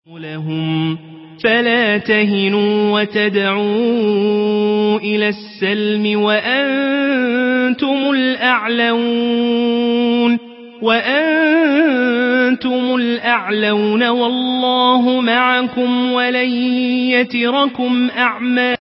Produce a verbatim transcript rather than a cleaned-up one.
لهم فلا تهنوا وتدعوا إلى السلم وأنتم الأعلون وأنتم الأعلون والله معكم ولن يتركم أعمالكم